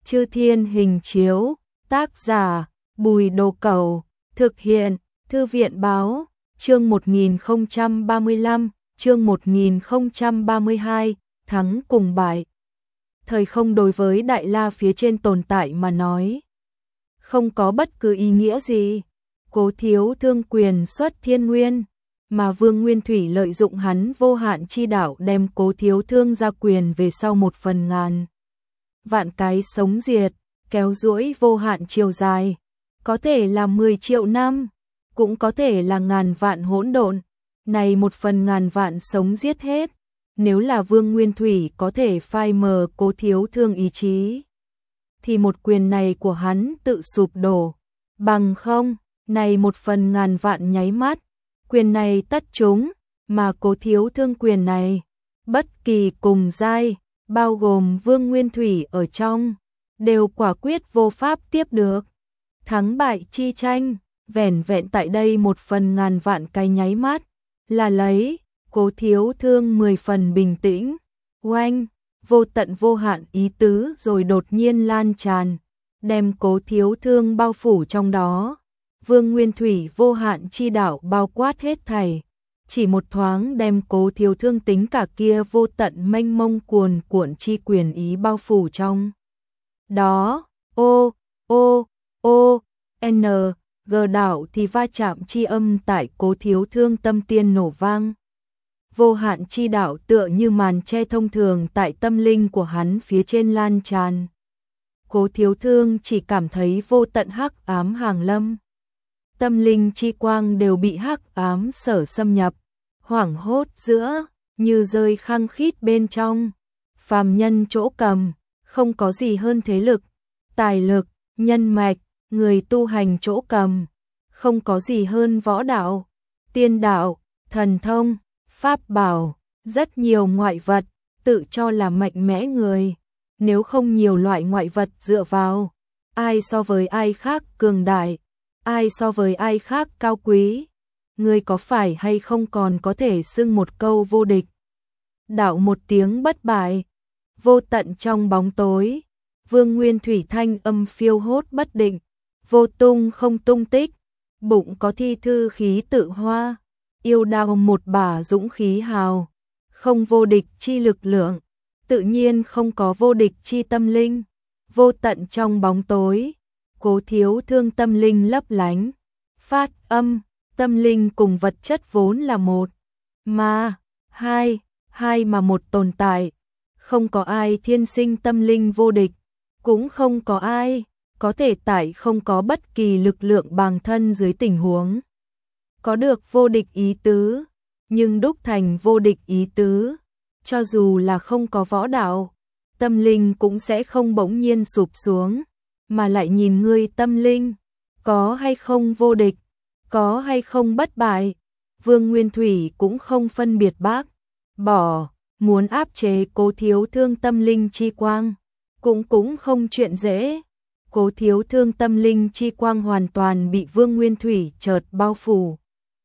Chư Thiên Hình Chiếu, tác giả Bùi Đồ Cẩu, thực hiện Thư viện Báo, chương 1035, chương 1032, thắng cùng bại. Thời không đối với Đại La phía trên tồn tại mà nói, không có bất cứ ý nghĩa gì. Cố Thiếu Thương quyền xuất thiên nguyên, mà Vương Nguyên Thủy lợi dụng hắn vô hạn chi đạo đem Cố Thiếu Thương ra quyền về sau 1/1000 vạn cái sống diệt, kéo duỗi vô hạn chiều dài, có thể là 10 triệu năm, cũng có thể là ngàn vạn hỗn độn, này 1/1000 vạn sống giết hết. Nếu là Vương Nguyên Thủy có thể phai mờ Cố Thiếu Thương ý chí, thì một quyền này của hắn tự sụp đổ, bằng không, này 1/1000 vạn nháy mắt, quyền này tất trúng, mà Cố Thiếu Thương quyền này, bất kỳ cùng giai, bao gồm Vương Nguyên Thủy ở trong, đều quả quyết vô pháp tiếp được. Thắng bại chi tranh, vẻn vẹn tại đây 1/1000 vạn cái nháy mắt, là lấy Cố Thiếu Thương 10 phần bình tĩnh, oanh, vô tận vô hạn ý tứ rồi đột nhiên lan tràn, đem Cố Thiếu Thương bao phủ trong đó. Vương Nguyên Thủy vô hạn chi đạo bao quát hết thảy, chỉ một thoáng đem Cố Thiếu Thương tính cả kia vô tận mênh mông cuồn cuộn chi quyền ý bao phủ trong đó. N, G đạo thì va chạm chi âm tại Cố Thiếu Thương tâm tiên nổ vang. Vô hạn chi đạo tựa như màn che thông thường tại tâm linh của hắn phía trên lan tràn. Cố Thiếu Thương chỉ cảm thấy vô tận hắc ám hàng lâm. Tâm linh chi quang đều bị hắc ám sở xâm nhập, hoảng hốt giữa, như rơi khăng khít bên trong. Phàm nhân chỗ cầm, không có gì hơn thế lực, tài lực, nhân mạch, người tu hành chỗ cầm, không có gì hơn võ đạo, tiên đạo, thần thông, pháp bảo, rất nhiều ngoại vật, tự cho là mạnh mẽ người. Nếu không nhiều loại ngoại vật dựa vào, ai so với ai khác cường đại, ai so với ai khác cao quý, người có phải hay không còn có thể xưng một câu vô địch. Đạo một tiếng bất bại, vô tận trong bóng tối, Vương Nguyên Thủy thanh âm phiêu hốt bất định, vô tung không tung tích, bụng có thi thư khí tự hoa, yêu đao một bả dũng khí hào, không vô địch chi lực lượng, tự nhiên không có vô địch chi tâm linh. Vô tận trong bóng tối, Cố Thiếu Thương tâm linh lấp lánh, phát âm, tâm linh cùng vật chất vốn là một, mà hai mà một tồn tại, không có ai thiên sinh tâm linh vô địch, cũng không có ai có thể tại không có bất kỳ lực lượng bằng thân dưới tình huống có được vô địch ý tứ, nhưng đúc thành vô địch ý tứ, cho dù là không có võ đạo, tâm linh cũng sẽ không bỗng nhiên sụp xuống, mà lại nhìn ngươi tâm linh, có hay không vô địch, có hay không bất bại. Vương Nguyên Thủy cũng không phân biệt bác, bỏ, muốn áp chế Cố Thiếu Thương tâm linh chi quang, cũng không chuyện dễ. Cố Thiếu Thương tâm linh chi quang hoàn toàn bị Vương Nguyên Thủy chợt bao phủ,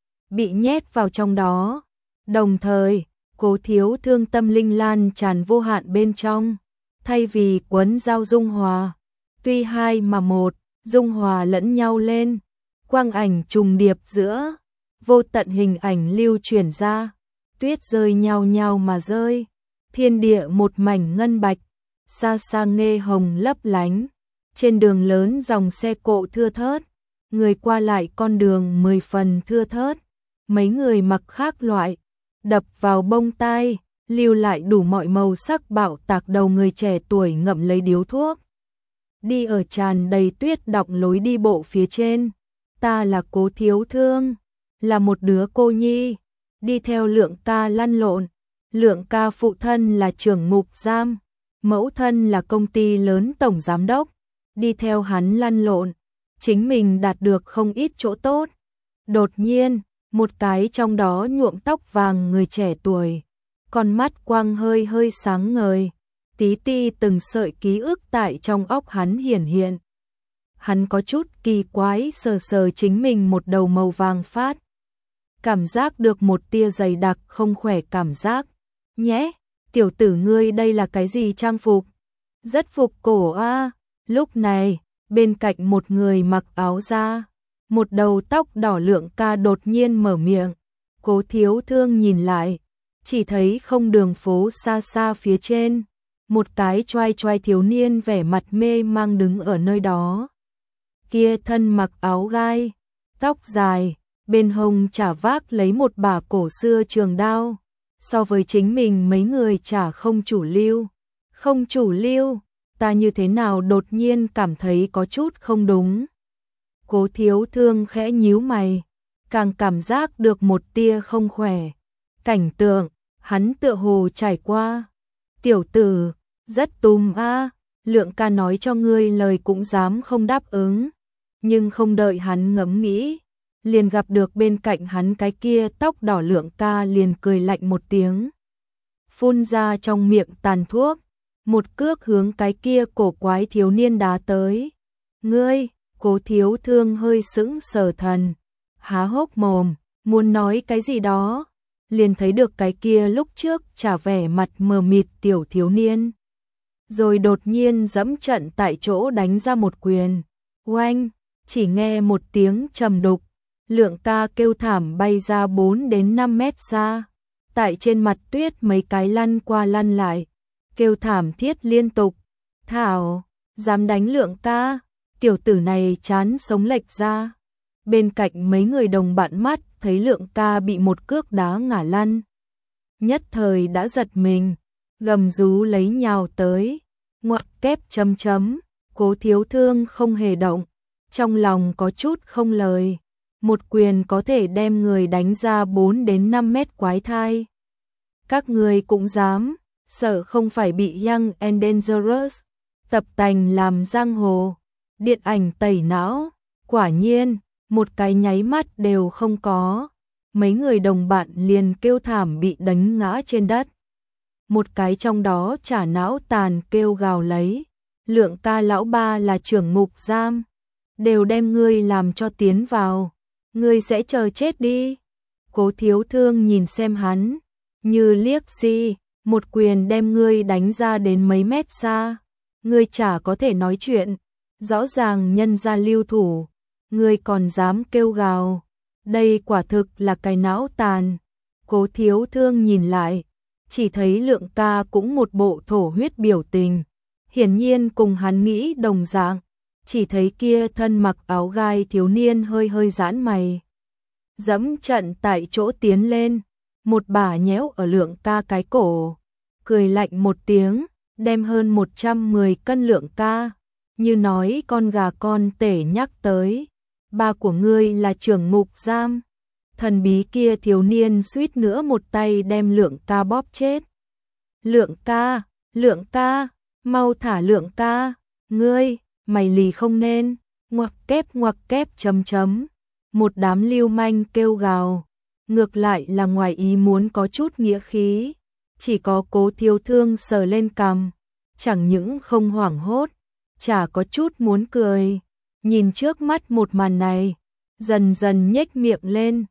bị nhét vào trong đó. Đồng thời, Cố Thiếu Thương tâm linh lan tràn vô hạn bên trong, thay vì quấn giao dung hòa, tuy hai mà một, dung hòa lẫn nhau lên, quang ảnh trùng điệp giữa, vô tận hình ảnh lưu truyền ra, tuyết rơi nhau nhau mà rơi, thiên địa một mảnh ngân bạch, xa xa nghe hồng lấp lánh. Trên đường lớn dòng xe cộ thưa thớt, người qua lại con đường 10 phần thưa thớt, mấy người mặc khác loại, đập vào bông tai, lưu lại đủ mọi màu sắc bạo tạc đầu người trẻ tuổi ngậm lấy điếu thuốc. Đi ở tràn đầy tuyết đọng lối đi bộ phía trên, ta là Cố Thiếu Thương, là một đứa cô nhi, đi theo Lượng ca lăn lộn. Lượng ca phụ thân là trưởng ngục giam, mẫu thân là công ty lớn tổng giám đốc, đi theo hắn lăn lộn, chính mình đạt được không ít chỗ tốt. Đột nhiên, một cái trong đó nhuộm tóc vàng người trẻ tuổi, con mắt quang hơi hơi sáng ngời, tí ti từng sợi ký ức tại trong óc hắn hiển hiện. Hắn có chút kỳ quái sờ sờ chính mình một đầu màu vàng phát, cảm giác được một tia dày đặc không khỏe cảm giác. Nhé, tiểu tử ngươi đây là cái gì trang phục? Rất phục cổ a. Lúc này, bên cạnh một người mặc áo da, một đầu tóc đỏ Lượng Ca đột nhiên mở miệng. Cố Thiếu Thương nhìn lại, chỉ thấy không đường phố xa xa phía trên, một cái choai choai thiếu niên vẻ mặt mê mang đứng ở nơi đó. Kia thân mặc áo gai, tóc dài, bên hông chả vác lấy một bả cổ xưa trường đao, so với chính mình mấy người chả không chủ lưu. Không chủ lưu, ta như thế nào đột nhiên cảm thấy có chút không đúng. Cố Thiếu Thương khẽ nhíu mày, càng cảm giác được một tia không khỏe. Cảnh tượng, hắn tựa hồ trải qua. Tiểu tử, rất tùm a, Lượng Ca nói cho ngươi lời cũng dám không đáp ứng. Nhưng không đợi hắn ngẫm nghĩ, liền gặp được bên cạnh hắn cái kia tóc đỏ Lượng Ca liền cười lạnh một tiếng. Phun ra trong miệng tàn thuốc, một cước hướng cái kia cổ quái thiếu niên đá tới. Ngươi, Cố Thiếu Thương hơi sững sờ thần, há hốc mồm, muốn nói cái gì đó, liền thấy được cái kia lúc trước trả vẻ mặt mờ mịt tiểu thiếu niên. Rồi đột nhiên dẫm trận tại chỗ đánh ra một quyền. Oanh, chỉ nghe một tiếng trầm đục, Lượng Ca kêu thảm bay ra 4 đến 5 mét xa. Tại trên mặt tuyết mấy cái lăn qua lăn lại, kêu thảm thiết liên tục. Thảo, dám đánh Lượng Ca, tiểu tử này chán sống lệch ra. Bên cạnh mấy người đồng bạn mắt thấy Lượng Ca bị một cước đá ngã lăn. Nhất thời đã giật mình, gầm rú lấy nhào tới. Ngoặc kép chấm chấm, Cố Thiếu Thương không hề động, trong lòng có chút không lời. Một quyền có thể đem người đánh ra 4 đến 5 mét quái thai. Các người cũng dám, sợ không phải bị Young and Dangerous tập tành làm giang hồ, điện ảnh tẩy não. Quả nhiên, một cái nháy mắt đều không có. Mấy người đồng bạn liền kêu thảm bị đánh ngã trên đất. Một cái trong đó chả não tàn kêu gào lấy. Lượng Ca lão ba là trưởng ngục giam, đều đem ngươi làm cho tiến vào. Ngươi sẽ chờ chết đi. Cố Thiếu Thương nhìn xem hắn, như liếc xi, một quyền đem ngươi đánh ra đến mấy mét xa. Ngươi chả có thể nói chuyện, rõ ràng nhân ra lưu thủ, ngươi còn dám kêu gào. Đây quả thực là cái não tàn. Cố Thiếu Thương nhìn lại, chỉ thấy Lượng Ca cũng một bộ thổ huyết biểu tình, hiển nhiên cùng hắn nghĩ đồng dạng. Chỉ thấy kia thân mặc áo gai thiếu niên hơi hơi giãn mày, dẫm trận tại chỗ tiến lên, một bả nhéo ở Lượng Ca cái cổ, cười lạnh một tiếng, đem hơn 110 cân Lượng Ca, như nói con gà con tể nhắc tới. Ba của ngươi là trưởng ngục giam. Thần bí kia thiếu niên suýt nữa một tay đem Lượng Ca bóp chết. Lượng Ca, mau thả Lượng Ca, ngươi, mày lì không nên. Ngoặc kép chấm chấm, một đám lưu manh kêu gào, ngược lại là ngoài ý muốn có chút nghĩa khí. Chỉ có Cố Thiếu Thương sờ lên cằm, chẳng những không hoảng hốt, chả có chút muốn cười. Nhìn trước mắt một màn này, dần dần nhếch miệng lên.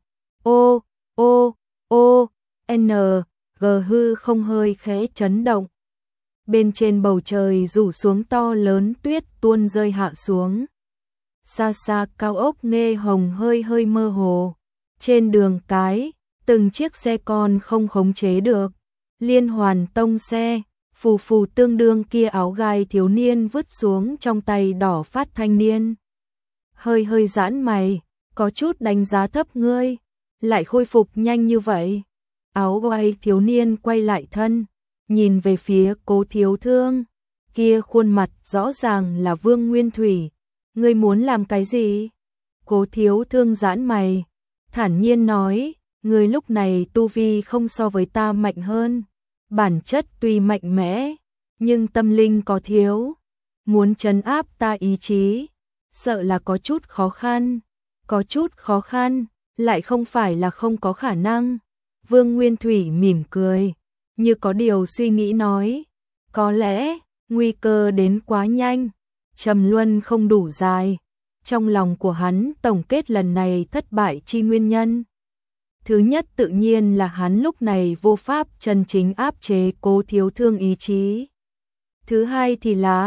G hư không hơi khẽ chấn động. Bên trên bầu trời rủ xuống to lớn tuyết tuôn rơi hạ xuống. Xa xa cao ốc nghe hồng hơi hơi mơ hồ. Trên đường cái, từng chiếc xe con không khống chế được. Liên hoàn tông xe, phù phù tương đương kia áo gai thiếu niên vứt xuống trong tay đỏ phát thanh niên. Hơi hơi giãn mày, có chút đánh giá thấp ngươi, lại khôi phục nhanh như vậy. Áo gai thiếu niên quay lại thân, nhìn về phía Cố Thiếu Thương, kia khuôn mặt rõ ràng là Vương Nguyên Thủy. Ngươi muốn làm cái gì? Cố Thiếu Thương giãn mày, thản nhiên nói, ngươi lúc này tu vi không so với ta mạnh hơn, bản chất tuy mạnh mẽ, nhưng tâm linh có thiếu, muốn trấn áp ta ý chí, sợ là có chút khó khăn, lại không phải là không có khả năng. Vương Nguyên Thủy mỉm cười, như có điều suy nghĩ nói, có lẽ, nguy cơ đến quá nhanh, trầm luân không đủ dài. Trong lòng của hắn tổng kết lần này thất bại chi nguyên nhân. Thứ nhất tự nhiên là hắn lúc này vô pháp chân chính áp chế Cố Thiếu Thương ý chí. Thứ hai thì là,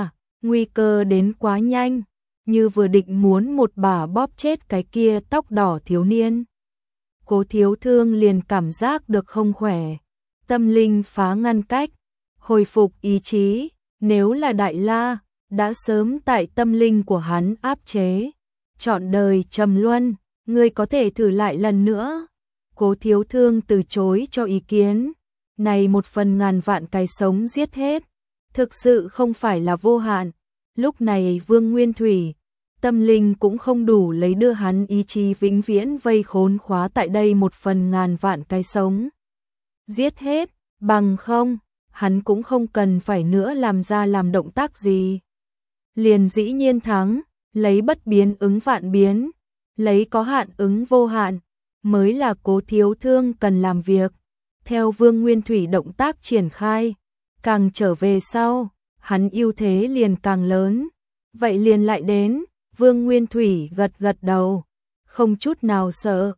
nguy cơ đến quá nhanh, như vừa định muốn một bà bóp chết cái kia tóc đỏ thiếu niên. Cố Thiếu Thương liền cảm giác được không khỏe, tâm linh phá ngăn cách, hồi phục ý chí, nếu là Đại La, đã sớm tại tâm linh của hắn áp chế, trọn đời trầm luân, ngươi có thể thử lại lần nữa. Cố Thiếu Thương từ chối cho ý kiến, này 1/1000 vạn cái sống giết hết, thực sự không phải là vô hạn. Lúc này Vương Nguyên Thủy, tâm linh cũng không đủ lấy đưa hắn ý chí vĩnh viễn vây khốn khóa tại đây 1/1000 vạn cái sống. Giết hết, bằng không, hắn cũng không cần phải nữa làm động tác gì. Liền dĩ nhiên thắng, lấy bất biến ứng vạn biến, lấy có hạn ứng vô hạn, mới là Cố Thiếu Thương cần làm việc. Theo Vương Nguyên Thủy động tác triển khai, càng trở về sau, hắn ưu thế liền càng lớn. Vậy liền lại đến, Vương Nguyên Thủy gật gật đầu, không chút nào sợ,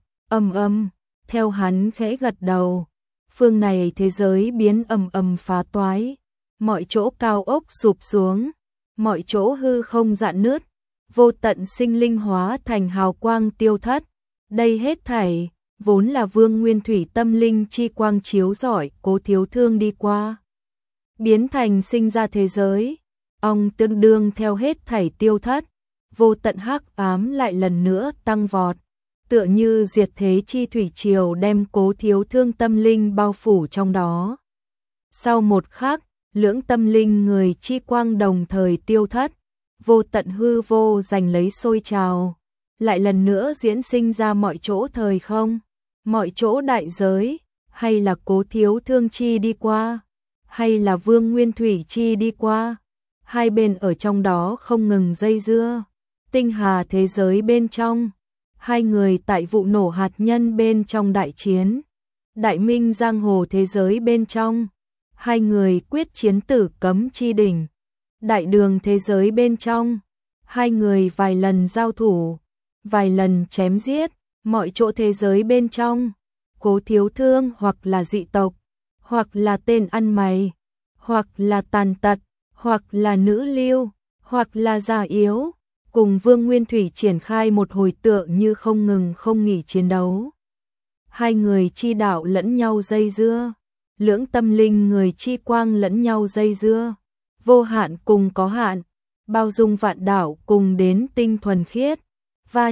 theo hắn khẽ gật đầu. Phương này thế giới biến phá toái, mọi chỗ cao ốc sụp xuống, mọi chỗ hư không rạn nứt, vô tận sinh linh hóa thành hào quang tiêu thất. Đây hết thảy vốn là Vương Nguyên Thủy tâm linh chi quang chiếu rọi Cố Thiếu Thương đi qua, biến thành sinh ra thế giới. Ông tương đương theo hết thảy tiêu thất, vô tận hắc ám lại lần nữa tăng vọt, tựa như diệt thế chi thủy triều đem Cố Thiếu Thương tâm linh bao phủ trong đó. Sau một khắc, lưỡng tâm linh người chi quang đồng thời tiêu thất, vô tận hư vô giành lấy sôi trào, lại lần nữa diễn sinh ra mọi chỗ thời không, mọi chỗ đại giới, hay là Cố Thiếu Thương chi đi qua, hay là Vương Nguyên Thủy chi đi qua, hai bên ở trong đó không ngừng dây dưa. Tinh hà thế giới bên trong, hai người tại vụ nổ hạt nhân bên trong đại chiến. Đại minh giang hồ thế giới bên trong, hai người quyết chiến tử cấm chi đỉnh. Đại đường thế giới bên trong, hai người vài lần giao thủ, vài lần chém giết. Mọi chỗ thế giới bên trong, Cố Thiếu Thương hoặc là dị tộc, hoặc là tên ăn mày, hoặc là tàn tật, hoặc là nữ lưu, hoặc là già yếu, cùng Vương Nguyên Thủy triển khai một hồi tựa như không ngừng không nghỉ chiến đấu. Hai người chi đạo lẫn nhau dây dưa, lưỡng tâm linh người chi quang lẫn nhau dây dưa, vô hạn cùng có hạn, bao dung vạn đạo cùng đến tinh thuần khiết, va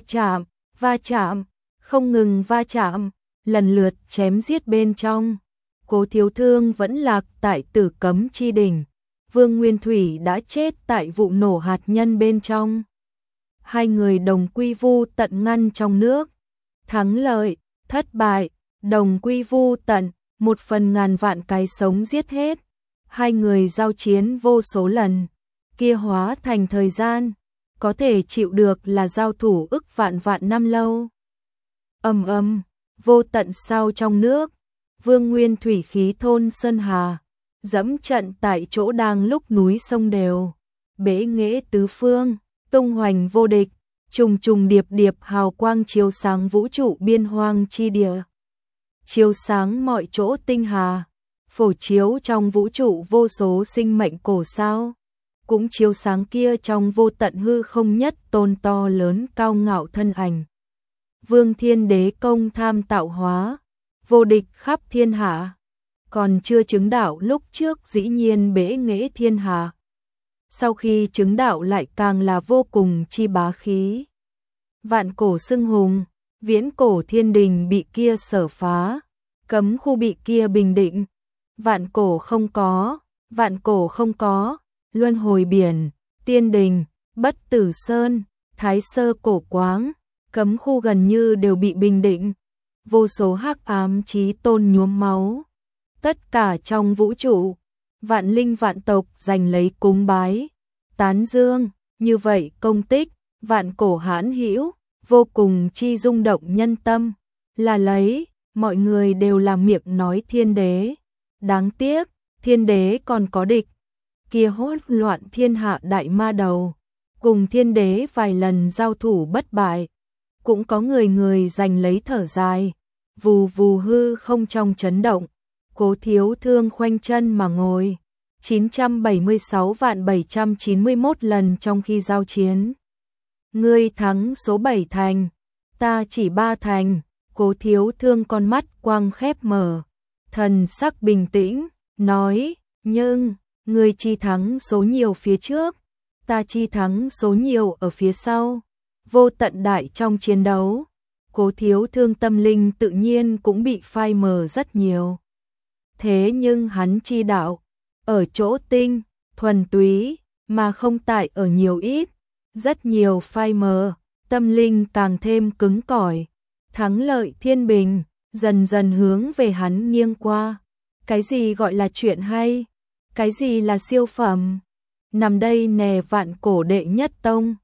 chạm, không ngừng va chạm, lần lượt chém giết bên trong. Cố Thiếu Thương vẫn lạc tại tử cấm chi đỉnh, Vương Nguyên Thủy đã chết tại vụ nổ hạt nhân bên trong. Hai người đồng quy vu tận ngăn trong nước, thắng lợi, thất bại, đồng quy vu tận, 1/1000 vạn cái sống giết hết. Hai người giao chiến vô số lần, kia hóa thành thời gian, có thể chịu được là giao thủ ức vạn năm lâu. Vô tận sau trong nước, Vương Nguyên Thủy khí thôn sơn hà, dẫm trận tại chỗ đang lúc núi sông đều, bế nghệ tứ phương, tung hoành vô địch, trùng trùng điệp điệp hào quang chiếu sáng vũ trụ biên hoang chi địa, chiếu sáng mọi chỗ tinh hà, phổ chiếu trong vũ trụ vô số sinh mệnh cổ sao, cũng chiếu sáng kia trong vô tận hư không nhất tôn to lớn cao ngạo thân ảnh. Vương Thiên Đế công tham tạo hóa, vô địch khắp thiên hạ, còn chưa chứng đạo lúc trước dĩ nhiên bế nghệ thiên hạ. Sau khi chứng đạo lại càng là vô cùng chi bá khí. Vạn cổ xưng hùng, viễn cổ thiên đình bị kia sở phá, cấm khu bị kia bình định. Vạn cổ không có, luân hồi biển, tiên đình, bất tử sơn, thái sơ cổ quáng, cấm khu gần như đều bị bình định. Vô số hắc ám chí tôn nhuốm máu. Tất cả trong vũ trụ, vạn linh vạn tộc giành lấy cúng bái, tán dương, như vậy công tích, vạn cổ hãn hữu, vô cùng chi rung động nhân tâm, là lấy, mọi người đều làm miệng nói thiên đế. Đáng tiếc, thiên đế còn có địch, kia hỗn loạn thiên hạ đại ma đầu, cùng thiên đế vài lần giao thủ bất bại, cũng có người giành lấy thở dài, vù vù hư không trong chấn động. Cố Thiếu Thương khoanh chân mà ngồi, 976.791 lần trong khi giao chiến. Ngươi thắng số 7 thành, ta chỉ 3 thành. Cố Thiếu Thương con mắt quang khép mở, thần sắc bình tĩnh, nói, nhưng, ngươi chi thắng số nhiều phía trước, ta chi thắng số nhiều ở phía sau. Vô tận đại trong chiến đấu, Cố Thiếu Thương tâm linh tự nhiên cũng bị phai mờ rất nhiều. Thế nhưng hắn chi đạo, ở chỗ tinh, thuần túy, mà không tại ở nhiều ít, rất nhiều phai mờ, tâm linh càng thêm cứng cỏi. Thắng lợi thiên bình, dần dần hướng về hắn nghiêng qua. Cái gì gọi là chuyện hay? Cái gì là siêu phẩm? Nằm đây nè vạn cổ đệ nhất tông.